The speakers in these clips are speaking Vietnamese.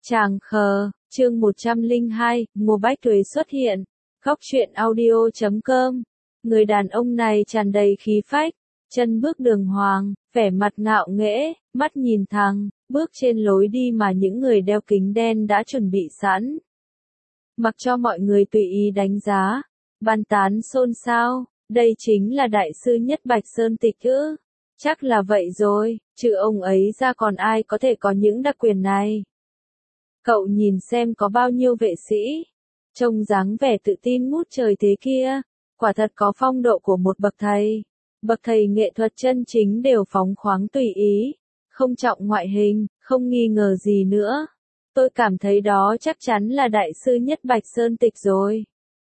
Tràng khờ, chương 102, Ngô Bách Tuế xuất hiện. Góc truyện audio.com. Người đàn ông này tràn đầy khí phách, chân bước đường hoàng, vẻ mặt ngạo nghễ, mắt nhìn thẳng, bước trên lối đi mà những người đeo kính đen đã chuẩn bị sẵn. Mặc cho mọi người tùy ý đánh giá, bàn tán xôn xao, đây chính là đại sư Nhất Bạch Sơn Tịch ư? Chắc là vậy rồi, trừ ông ấy ra còn ai có thể có những đặc quyền này. Cậu nhìn xem có bao nhiêu vệ sĩ, trông dáng vẻ tự tin ngút trời thế kia, quả thật có phong độ của một bậc thầy. Bậc thầy nghệ thuật chân chính đều phóng khoáng tùy ý, không trọng ngoại hình, không nghi ngờ gì nữa. Tôi cảm thấy đó chắc chắn là đại sư Nhất Bạch Sơn Tịch rồi.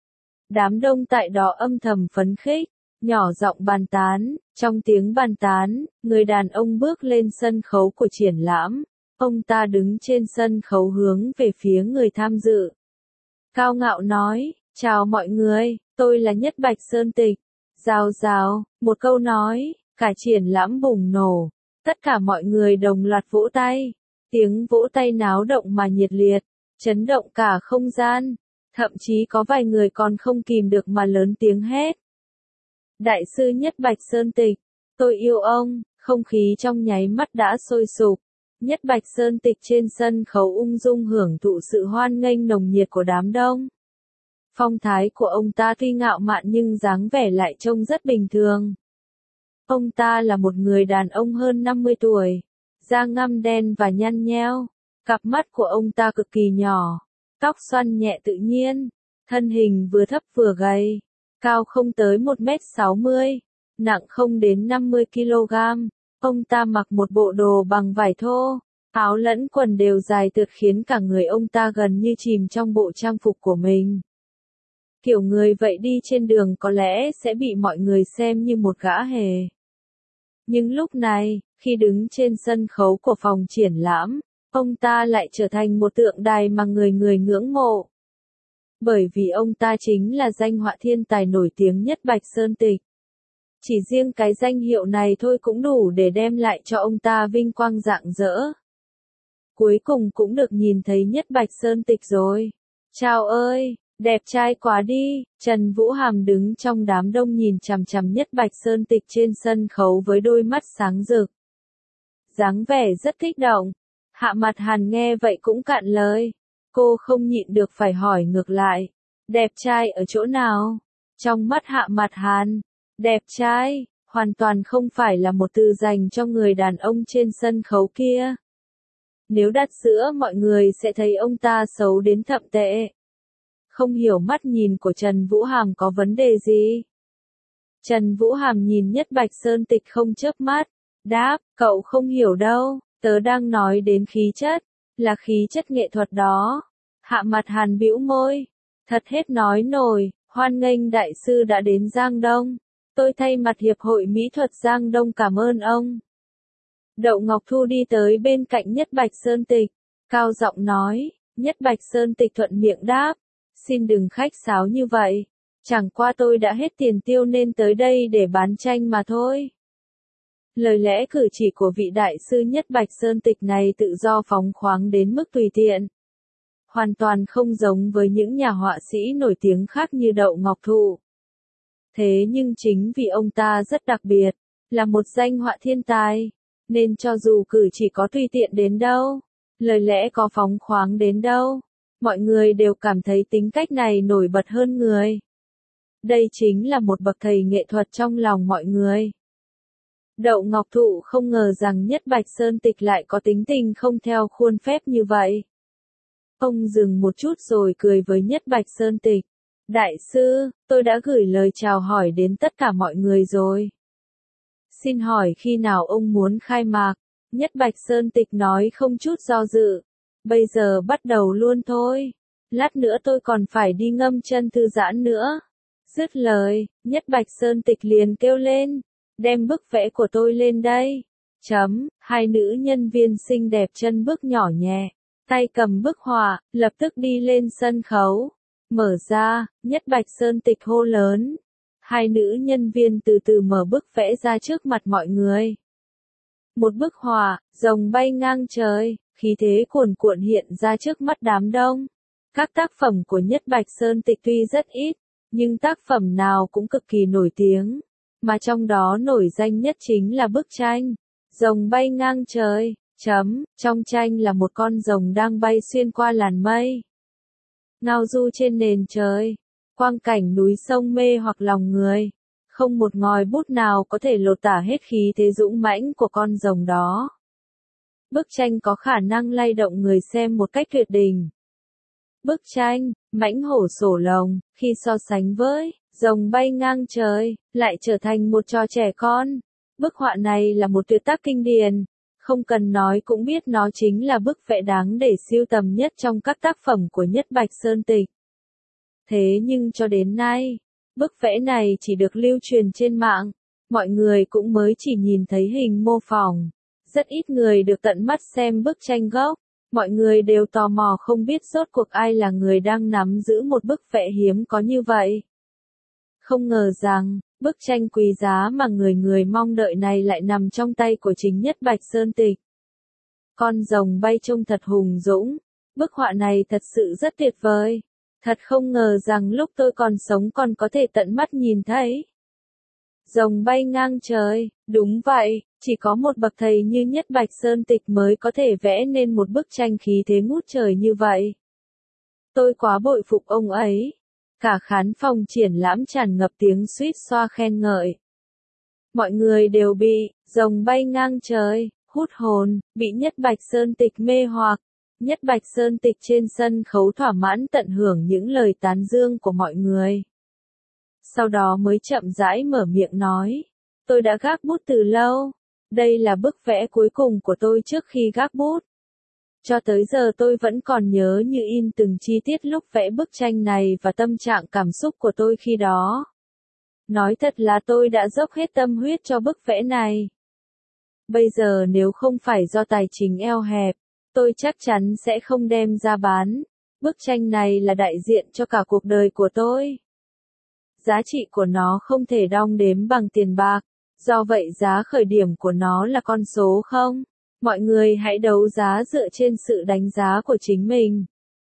Đám đông tại đó âm thầm phấn khích, nhỏ giọng bàn tán, trong tiếng bàn tán, người đàn ông bước lên sân khấu của triển lãm. Ông ta đứng trên sân khấu hướng về phía người tham dự. Cao ngạo nói, chào mọi người, tôi là Nhất Bạch Sơn Tịch. Rào rào, một câu nói, cả triển lãm bùng nổ. Tất cả mọi người đồng loạt vỗ tay. Tiếng vỗ tay náo động mà nhiệt liệt, chấn động cả không gian. Thậm chí có vài người còn không kìm được mà lớn tiếng hét. Đại sư Nhất Bạch Sơn Tịch, tôi yêu ông, không khí trong nháy mắt đã sôi sục. Nhất Bạch Sơn Tịch trên sân khấu ung dung hưởng thụ sự hoan nghênh nồng nhiệt của đám đông. Phong thái của ông ta tuy ngạo mạn nhưng dáng vẻ lại trông rất bình thường. Ông ta là một người đàn ông hơn 50 tuổi, da ngăm đen và nhăn nheo, cặp mắt của ông ta cực kỳ nhỏ, tóc xoăn nhẹ tự nhiên, thân hình vừa thấp vừa gầy, cao không tới 1m60, nặng không đến 50 kg. Ông ta mặc một bộ đồ bằng vải thô, áo lẫn quần đều dài tượt khiến cả người ông ta gần như chìm trong bộ trang phục của mình. Kiểu người vậy đi trên đường có lẽ sẽ bị mọi người xem như một gã hề. Nhưng lúc này, khi đứng trên sân khấu của phòng triển lãm, ông ta lại trở thành một tượng đài mà người người ngưỡng mộ. Bởi vì ông ta chính là danh họa thiên tài nổi tiếng Nhất Bạch Sơn Tịch. Chỉ riêng cái danh hiệu này thôi cũng đủ để đem lại cho ông ta vinh quang rạng rỡ. Cuối cùng cũng được nhìn thấy Nhất Bạch Sơn Tịch rồi. Chào ơi, đẹp trai quá đi. Trần Vũ Hàm đứng trong đám đông nhìn chằm chằm Nhất Bạch Sơn Tịch trên sân khấu với đôi mắt sáng rực. Dáng vẻ rất kích động. Hạ Mặt Hàn nghe vậy cũng cạn lời. Cô không nhịn được phải hỏi ngược lại. Đẹp trai ở chỗ nào? Trong mắt Hạ Mặt Hàn, đẹp trai, hoàn toàn không phải là một từ dành cho người đàn ông trên sân khấu kia. Nếu đặt giữa mọi người sẽ thấy ông ta xấu đến thậm tệ. Không hiểu mắt nhìn của Trần Vũ Hàm có vấn đề gì. Trần Vũ Hàm nhìn Nhất Bạch Sơn Tịch không chớp mắt, đáp, cậu không hiểu đâu, tớ đang nói đến khí chất, là khí chất nghệ thuật đó. Hạ Mặt Hàn bĩu môi, thật hết nói nổi, hoan nghênh đại sư đã đến Giang Đông. Tôi thay mặt Hiệp hội Mỹ thuật Giang Đông cảm ơn ông. Đậu Ngọc Thu đi tới bên cạnh Nhất Bạch Sơn Tịch, cao giọng nói. Nhất Bạch Sơn Tịch thuận miệng đáp, xin đừng khách sáo như vậy, chẳng qua tôi đã hết tiền tiêu nên tới đây để bán tranh mà thôi. Lời lẽ cử chỉ của vị đại sư Nhất Bạch Sơn Tịch này tự do phóng khoáng đến mức tùy tiện. Hoàn toàn không giống với những nhà họa sĩ nổi tiếng khác như Đậu Ngọc Thụ. Thế nhưng chính vì ông ta rất đặc biệt, là một danh họa thiên tài, nên cho dù cử chỉ có tùy tiện đến đâu, lời lẽ có phóng khoáng đến đâu, mọi người đều cảm thấy tính cách này nổi bật hơn người. Đây chính là một bậc thầy nghệ thuật trong lòng mọi người. Đậu Ngọc Thụ không ngờ rằng Nhất Bạch Sơn Tịch lại có tính tình không theo khuôn phép như vậy. Ông dừng một chút rồi cười với Nhất Bạch Sơn Tịch. Đại sư, tôi đã gửi lời chào hỏi đến tất cả mọi người rồi. Xin hỏi khi nào ông muốn khai mạc? Nhất Bạch Sơn Tịch nói không chút do dự. Bây giờ bắt đầu luôn thôi. Lát nữa tôi còn phải đi ngâm chân thư giãn nữa. Dứt lời, Nhất Bạch Sơn Tịch liền kêu lên. Đem bức vẽ của tôi lên đây. Hai nữ nhân viên xinh đẹp chân bước nhỏ nhẹ, tay cầm bức họa, lập tức đi lên sân khấu. Mở ra, Nhất Bạch Sơn Tịch hô lớn. Hai nữ nhân viên từ từ mở bức vẽ ra trước mặt mọi người. Một bức họa, rồng bay ngang trời, khí thế cuồn cuộn hiện ra trước mắt đám đông. Các tác phẩm của Nhất Bạch Sơn Tịch tuy rất ít, nhưng tác phẩm nào cũng cực kỳ nổi tiếng, mà trong đó nổi danh nhất chính là bức tranh Rồng bay ngang trời. Trong tranh là một con rồng đang bay xuyên qua làn mây, ngao du trên nền trời, quang cảnh núi sông mê hoặc lòng người. Không một ngòi bút nào có thể lột tả hết khí thế dũng mãnh của con rồng đó. Bức tranh có khả năng lay động người xem một cách tuyệt đình. Bức tranh Mãnh hổ sổ lồng, khi so sánh với Rồng bay ngang trời, lại trở thành một trò trẻ con. Bức họa này là một tuyệt tác kinh điển, không cần nói cũng biết nó chính là bức vẽ đáng để sưu tầm nhất trong các tác phẩm của Nhất Bạch Sơn Tịch. Thế nhưng cho đến nay, bức vẽ này chỉ được lưu truyền trên mạng, mọi người cũng mới chỉ nhìn thấy hình mô phỏng. Rất ít người được tận mắt xem bức tranh gốc, mọi người đều tò mò không biết rốt cuộc ai là người đang nắm giữ một bức vẽ hiếm có như vậy. Không ngờ rằng, bức tranh quý giá mà người người mong đợi này lại nằm trong tay của chính Nhất Bạch Sơn Tịch. Con rồng bay trông thật hùng dũng, bức họa này thật sự rất tuyệt vời. Thật không ngờ rằng lúc tôi còn sống còn có thể tận mắt nhìn thấy. Rồng bay ngang trời, đúng vậy, chỉ có một bậc thầy như Nhất Bạch Sơn Tịch mới có thể vẽ nên một bức tranh khí thế ngút trời như vậy. Tôi quá bội phục ông ấy. Cả khán phòng triển lãm tràn ngập tiếng suýt xoa khen ngợi. Mọi người đều bị rồng bay ngang trời hút hồn, bị Nhất Bạch Sơn Tịch mê hoặc. Nhất Bạch Sơn Tịch trên sân khấu thỏa mãn tận hưởng những lời tán dương của mọi người. Sau đó mới chậm rãi mở miệng nói, tôi đã gác bút từ lâu, đây là bức vẽ cuối cùng của tôi trước khi gác bút. Cho tới giờ tôi vẫn còn nhớ như in từng chi tiết lúc vẽ bức tranh này và tâm trạng cảm xúc của tôi khi đó. Nói thật là tôi đã dốc hết tâm huyết cho bức vẽ này. Bây giờ nếu không phải do tài chính eo hẹp, tôi chắc chắn sẽ không đem ra bán. Bức tranh này là đại diện cho cả cuộc đời của tôi. Giá trị của nó không thể đong đếm bằng tiền bạc, do vậy giá khởi điểm của nó là con số 0. Mọi người hãy đấu giá dựa trên sự đánh giá của chính mình.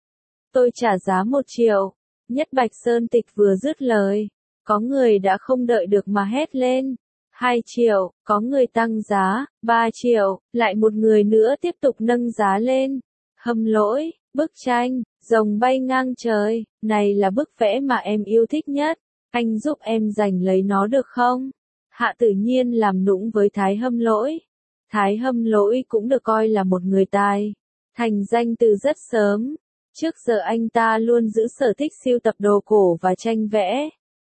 Tôi trả giá 1 triệu. Nhất Bạch Sơn Tịch vừa dứt lời, có người đã không đợi được mà hét lên. 2 triệu, có người tăng giá, 3 triệu, lại một người nữa tiếp tục nâng giá lên. Hâm lỗi, bức tranh Rồng bay ngang trời, này là bức vẽ mà em yêu thích nhất, anh giúp em giành lấy nó được không? Hạ Tử Nhiên làm nũng với Thái Hâm Lỗi. Thái Hâm Lỗi cũng được coi là một người tài, thành danh từ rất sớm. Trước giờ anh ta luôn giữ sở thích sưu tập đồ cổ và tranh vẽ.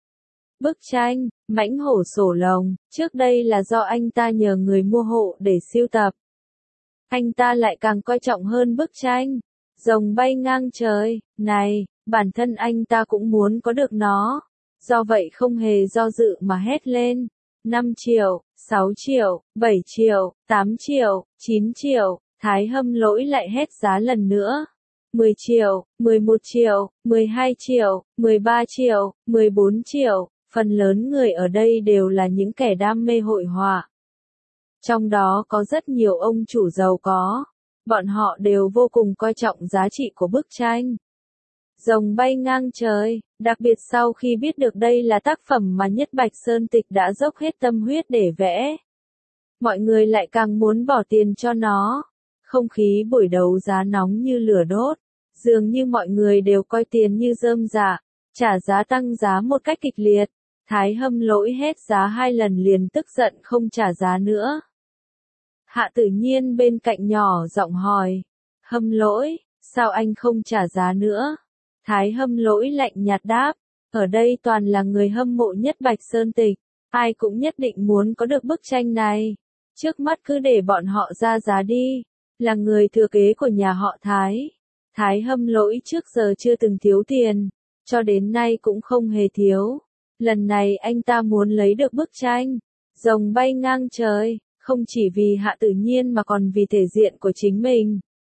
Bức tranh Mãnh hổ sổ lồng, trước đây là do anh ta nhờ người mua hộ để sưu tập. Anh ta lại càng coi trọng hơn bức tranh Rồng bay ngang trời, này, bản thân anh ta cũng muốn có được nó. Do vậy không hề do dự mà hét lên. 5 triệu, 6 triệu, 7 triệu, 8 triệu, 9 triệu, Thái Hâm Lỗi lại hét giá lần nữa. 10 triệu, 11 triệu, 12 triệu, 13 triệu, 14 triệu, phần lớn người ở đây đều là những kẻ đam mê hội họa. Trong đó có rất nhiều ông chủ giàu có. Bọn họ đều vô cùng coi trọng giá trị của bức tranh Rồng bay ngang trời, đặc biệt sau khi biết được đây là tác phẩm mà Nhất Bạch Sơn Tịch đã dốc hết tâm huyết để vẽ. Mọi người lại càng muốn bỏ tiền cho nó. Không khí buổi đấu giá nóng như lửa đốt, dường như mọi người đều coi tiền như rơm rạ, trả giá tăng giá một cách kịch liệt. Thái Hâm Lỗi hết giá 2 lần liền tức giận không trả giá nữa. Hạ Tử Nhiên bên cạnh nhỏ giọng hỏi, Hâm Lỗi, sao anh không trả giá nữa? Thái Hâm Lỗi lạnh nhạt đáp, ở đây toàn là người hâm mộ Nhất Bạch Sơn Tịch, ai cũng nhất định muốn có được bức tranh này. Trước mắt cứ để bọn họ ra giá đi, là người thừa kế của nhà họ Thái. Thái Hâm Lỗi trước giờ chưa từng thiếu tiền, cho đến nay cũng không hề thiếu. Lần này anh ta muốn lấy được bức tranh Rồng bay ngang trời, không chỉ vì Hạ Tử Nhiên mà còn vì thể diện của chính mình.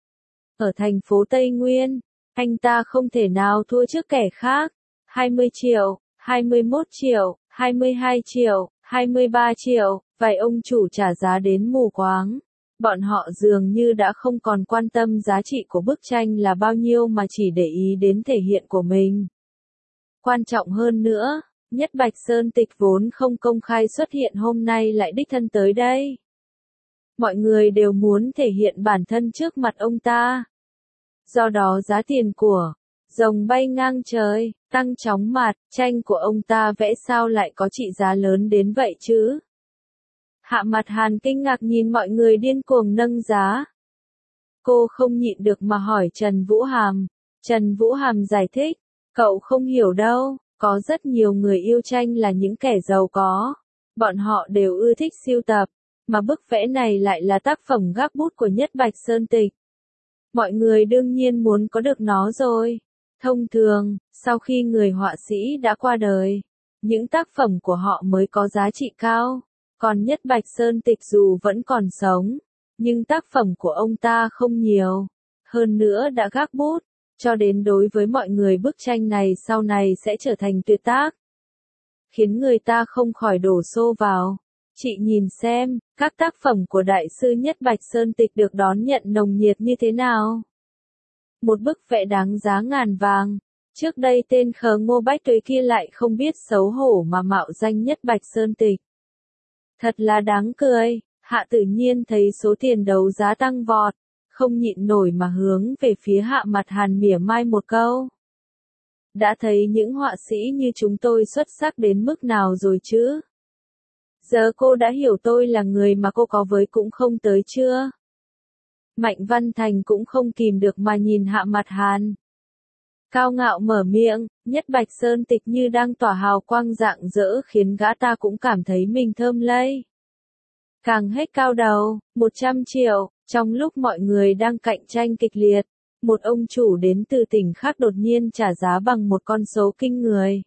Ở thành phố Tây Nguyên, anh ta không thể nào thua trước kẻ khác. 20 triệu, 21 triệu, 22 triệu, 23 triệu, vài ông chủ trả giá đến mù quáng. Bọn họ dường như đã không còn quan tâm giá trị của bức tranh là bao nhiêu mà chỉ để ý đến thể hiện của mình. Quan trọng hơn nữa, Nhất Bạch Sơn Tịch vốn không công khai xuất hiện hôm nay lại đích thân tới đây. Mọi người đều muốn thể hiện bản thân trước mặt ông ta. Do đó giá tiền của rồng bay ngang trời, tăng chóng mặt, tranh của ông ta vẽ sao lại có trị giá lớn đến vậy chứ? Hạ Mặt Hàn kinh ngạc nhìn mọi người điên cuồng nâng giá. Cô không nhịn được mà hỏi Trần Vũ Hàm. Trần Vũ Hàm giải thích, cậu không hiểu đâu, có rất nhiều người yêu tranh là những kẻ giàu có. Bọn họ đều ưa thích sưu tập, mà bức vẽ này lại là tác phẩm gác bút của Nhất Bạch Sơn Tịch. Mọi người đương nhiên muốn có được nó rồi. Thông thường, sau khi người họa sĩ đã qua đời, những tác phẩm của họ mới có giá trị cao. Còn Nhất Bạch Sơn Tịch dù vẫn còn sống, nhưng tác phẩm của ông ta không nhiều. Hơn nữa đã gác bút, cho đến đối với mọi người bức tranh này sau này sẽ trở thành tuyệt tác. Khiến người ta không khỏi đổ xô vào. Chị nhìn xem, các tác phẩm của Đại sư Nhất Bạch Sơn Tịch được đón nhận nồng nhiệt như thế nào. Một bức vẽ đáng giá ngàn vàng. Trước đây tên khờ Ngô Bách Tuế kia lại không biết xấu hổ mà mạo danh Nhất Bạch Sơn Tịch. Thật là đáng cười. Hạ Tự Nhiên thấy số tiền đấu giá tăng vọt, không nhịn nổi mà hướng về phía Hạ Mặt Hàn mỉa mai một câu. Đã thấy những họa sĩ như chúng tôi xuất sắc đến mức nào rồi chứ? Giờ cô đã hiểu tôi là người mà cô có với cũng không tới chưa? Mạnh Văn Thành cũng không kìm được mà nhìn Hạ Mặt Hàn. Cao ngạo mở miệng, Nhất Bạch Sơn Tịch như đang tỏa hào quang rạng rỡ khiến gã ta cũng cảm thấy mình thơm lây. Càng hết cao đầu, 100 triệu, trong lúc mọi người đang cạnh tranh kịch liệt, một ông chủ đến từ tỉnh khác đột nhiên trả giá bằng một con số kinh người.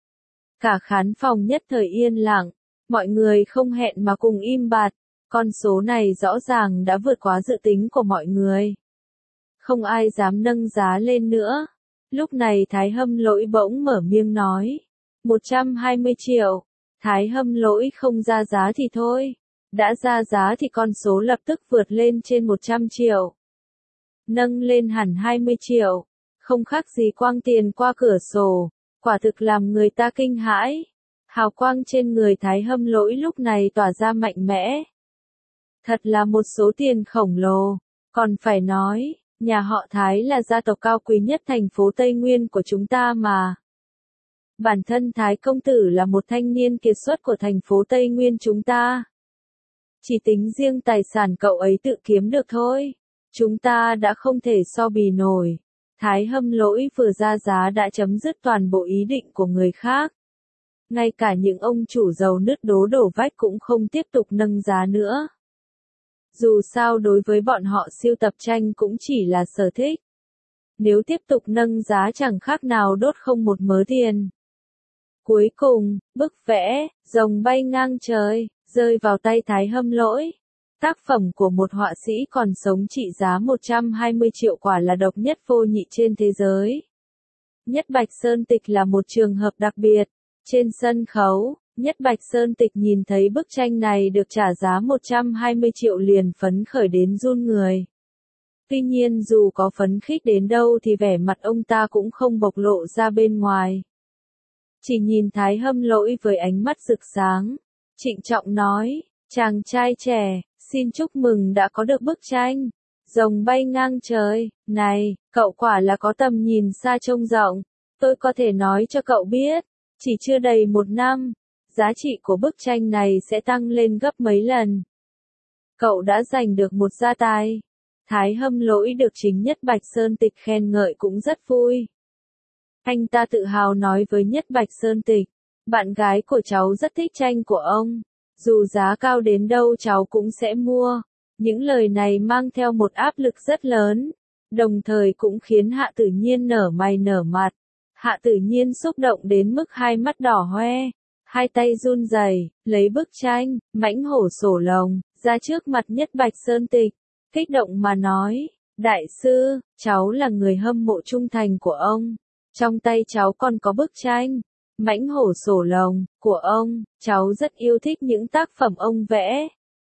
Cả khán phòng nhất thời yên lặng, mọi người không hẹn mà cùng im bặt, con số này rõ ràng đã vượt quá dự tính của mọi người. Không ai dám nâng giá lên nữa. Lúc này Thái Hâm Lỗi bỗng mở miệng nói, 120 triệu, Thái Hâm Lỗi không ra giá thì thôi. Đã ra giá thì con số lập tức vượt lên trên 100 triệu. Nâng lên hẳn 20 triệu. Không khác gì quang tiền qua cửa sổ. Quả thực làm người ta kinh hãi. Hào quang trên người Thái Hâm Lỗi lúc này tỏa ra mạnh mẽ. Thật là một số tiền khổng lồ. Còn phải nói, nhà họ Thái là gia tộc cao quý nhất thành phố Tây Nguyên của chúng ta mà. Bản thân Thái công tử là một thanh niên kiệt xuất của thành phố Tây Nguyên chúng ta. Chỉ tính riêng tài sản cậu ấy tự kiếm được thôi. Chúng ta đã không thể so bì nổi. Thái Hâm Lỗi vừa ra giá đã chấm dứt toàn bộ ý định của người khác. Ngay cả những ông chủ giàu nứt đố đổ vách cũng không tiếp tục nâng giá nữa. Dù sao đối với bọn họ sưu tập tranh cũng chỉ là sở thích. Nếu tiếp tục nâng giá chẳng khác nào đốt không một mớ tiền. Cuối cùng, bức vẽ, rồng bay ngang trời, rơi vào tay Thái Hâm Lỗi. Tác phẩm của một họa sĩ còn sống trị giá 120 triệu quả là độc nhất vô nhị trên thế giới. Nhất Bạch Sơn Tịch là một trường hợp đặc biệt. Trên sân khấu, Nhất Bạch Sơn Tịch nhìn thấy bức tranh này được trả giá 120 triệu liền phấn khởi đến run người. Tuy nhiên dù có phấn khích đến đâu thì vẻ mặt ông ta cũng không bộc lộ ra bên ngoài. Chỉ nhìn Thái Hâm Lỗi với ánh mắt rực sáng. Trịnh trọng nói, chàng trai trẻ, xin chúc mừng đã có được bức tranh. Rồng bay ngang trời, này, cậu quả là có tầm nhìn xa trông rộng. Tôi có thể nói cho cậu biết, chỉ chưa đầy 1 năm, giá trị của bức tranh này sẽ tăng lên gấp mấy lần. Cậu đã giành được một gia tài. Thái Hâm Lỗi được chính Nhất Bạch Sơn Tịch khen ngợi cũng rất vui. Anh ta tự hào nói với Nhất Bạch Sơn Tịch, bạn gái của cháu rất thích tranh của ông. Dù giá cao đến đâu cháu cũng sẽ mua. Những lời này mang theo một áp lực rất lớn, đồng thời cũng khiến Hạ Tự Nhiên nở mày nở mặt. Hạ Tự Nhiên xúc động đến mức hai mắt đỏ hoe, hai tay run rẩy, lấy bức tranh, mãnh hổ sổ lồng, ra trước mặt Nhất Bạch Sơn Tịch, kích động mà nói, đại sư, cháu là người hâm mộ trung thành của ông. Trong tay cháu còn có bức tranh, mãnh hổ sổ lồng, của ông, cháu rất yêu thích những tác phẩm ông vẽ.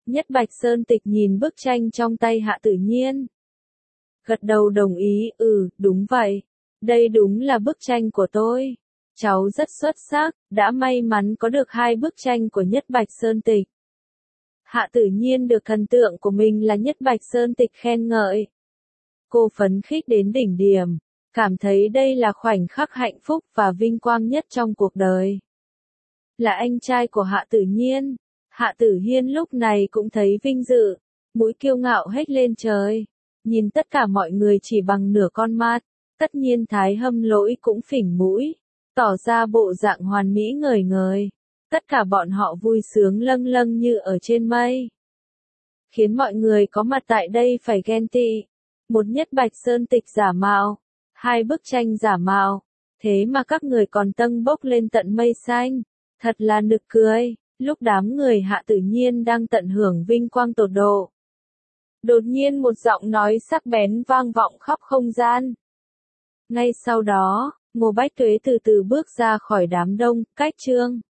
Nhất Bạch Sơn Tịch nhìn bức tranh trong tay Hạ Tử Nhiên. Gật đầu đồng ý, đúng vậy. Đây đúng là bức tranh của tôi. Cháu rất xuất sắc, đã may mắn có được 2 bức tranh của Nhất Bạch Sơn Tịch. Hạ Tử Nhiên được thần tượng của mình là Nhất Bạch Sơn Tịch khen ngợi. Cô phấn khích đến đỉnh điểm, cảm thấy đây là khoảnh khắc hạnh phúc và vinh quang nhất trong cuộc đời. Là anh trai của Hạ Tử Nhiên, Hạ Tử Hiên lúc này cũng thấy vinh dự, mũi kiêu ngạo hết lên trời. Nhìn tất cả mọi người chỉ bằng nửa con mắt, tất nhiên Thái Hâm Lỗi cũng phỉnh mũi, tỏ ra bộ dạng hoàn mỹ ngời ngời. Tất cả bọn họ vui sướng lâng lâng như ở trên mây. Khiến mọi người có mặt tại đây phải ghen tị. Một Nhất Bạch Sơn Tịch giả mạo, 2 bức tranh giả mạo, thế mà các người còn tâng bốc lên tận mây xanh. Thật là nực cười, lúc đám người Hạ Tử Nhiên đang tận hưởng vinh quang tột độ. Đột nhiên một giọng nói sắc bén vang vọng khắp không gian. Ngay sau đó, Ngô Bách Tuế từ từ bước ra khỏi đám đông, cách Trương